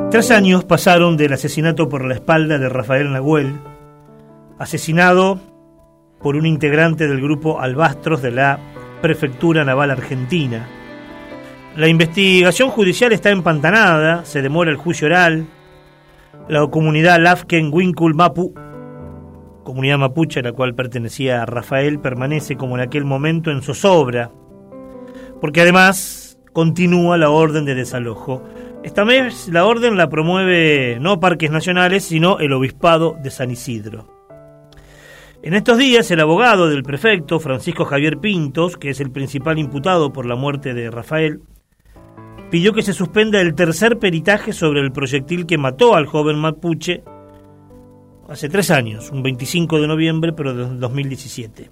3 años pasaron del asesinato por la espalda de Rafael Nahuel, asesinado por un integrante del grupo Albastros de la Prefectura Naval Argentina. La investigación judicial está empantanada, se demora el juicio oral. La comunidad Lafken Winkul Mapu, comunidad mapuche a la cual pertenecía Rafael, permanece como en aquel momento en zozobra, porque además continúa la orden de desalojo. Esta vez la orden la promueve no Parques Nacionales, sino el Obispado de San Isidro. En estos días, el abogado del prefecto, Francisco Javier Pintos, que es el principal imputado por la muerte de Rafael, pidió que se suspenda el tercer peritaje sobre el proyectil que mató al joven mapuche hace 3 años, un 25 de noviembre, pero de 2017.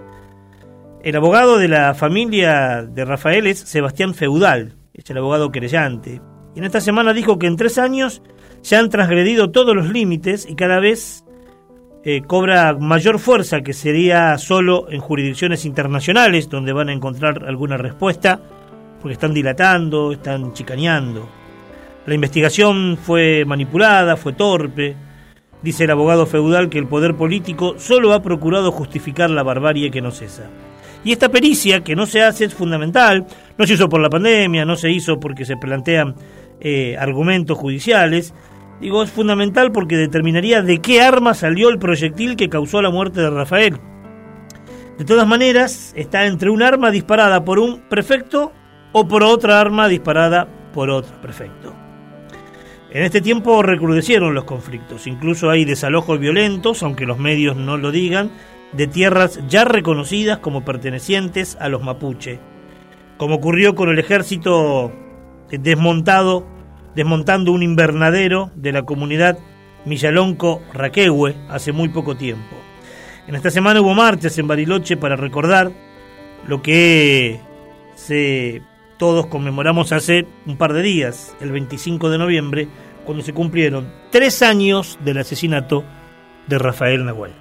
El abogado de la familia de Rafael es Sebastián Feudal, es el abogado querellante. Y en esta semana dijo que en 3 años se han transgredido todos los límites y cada vez cobra mayor fuerza, que sería solo en jurisdicciones internacionales donde van a encontrar alguna respuesta, porque están dilatando, están chicaneando. La investigación fue manipulada, fue torpe. Dice el abogado Feudal que el poder político solo ha procurado justificar la barbarie que no cesa. Y esta pericia que no se hace es fundamental. No se hizo por la pandemia, no se hizo porque se plantean argumentos judiciales. Digo, es fundamental porque determinaría de qué arma salió el proyectil que causó la muerte de Rafael. De todas maneras, está entre un arma disparada por un prefecto o por otra arma disparada por otro prefecto. En este tiempo recrudecieron los conflictos. Incluso hay desalojos violentos, aunque los medios no lo digan, de tierras ya reconocidas como pertenecientes a los mapuche, como ocurrió con el ejército desmontando un invernadero de la comunidad Millalonco Raquehue hace muy poco tiempo. En esta semana hubo marchas en Bariloche para recordar lo que todos conmemoramos hace un par de días, el 25 de noviembre, cuando se cumplieron 3 años del asesinato de Rafael Nahuel.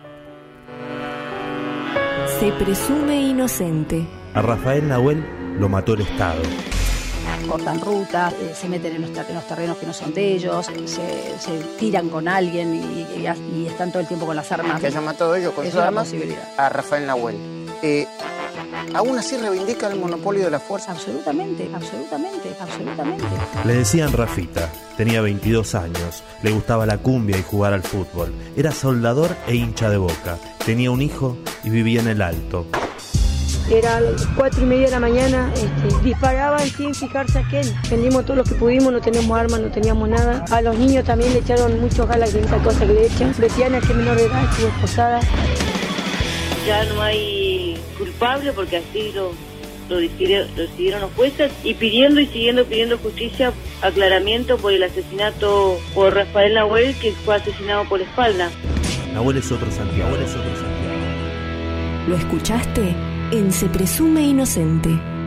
Se presume inocente. A Rafael Nahuel lo mató el Estado. Cortan rutas, se meten en los terrenos que no son de ellos, se tiran con alguien y están todo el tiempo con las armas. Que hayan matado ellos con sus armas a Rafael Nahuel. ¿Aún así reivindica el monopolio de la fuerza? Absolutamente. Le decían Rafita, tenía 22 años, le gustaba la cumbia y jugar al fútbol, era soldador e hincha de Boca, tenía un hijo y vivía en el Alto. Era a las 4:30 de la mañana, disparaban sin fijarse a quién. Vendimos todo lo que pudimos, no teníamos armas, no teníamos nada. A los niños también le echaron muchos galas de esta cosa que le echan. Betiana, que menor de edad, estuvo esposada. Ya no hay culpable porque así lo decidieron los jueces y siguiendo pidiendo justicia, aclaramiento por el asesinato por Rafael Nahuel, que fue asesinado por la espalda. Nahuel es otro Santiago. ¿Lo escuchaste? En Se Presume Inocente.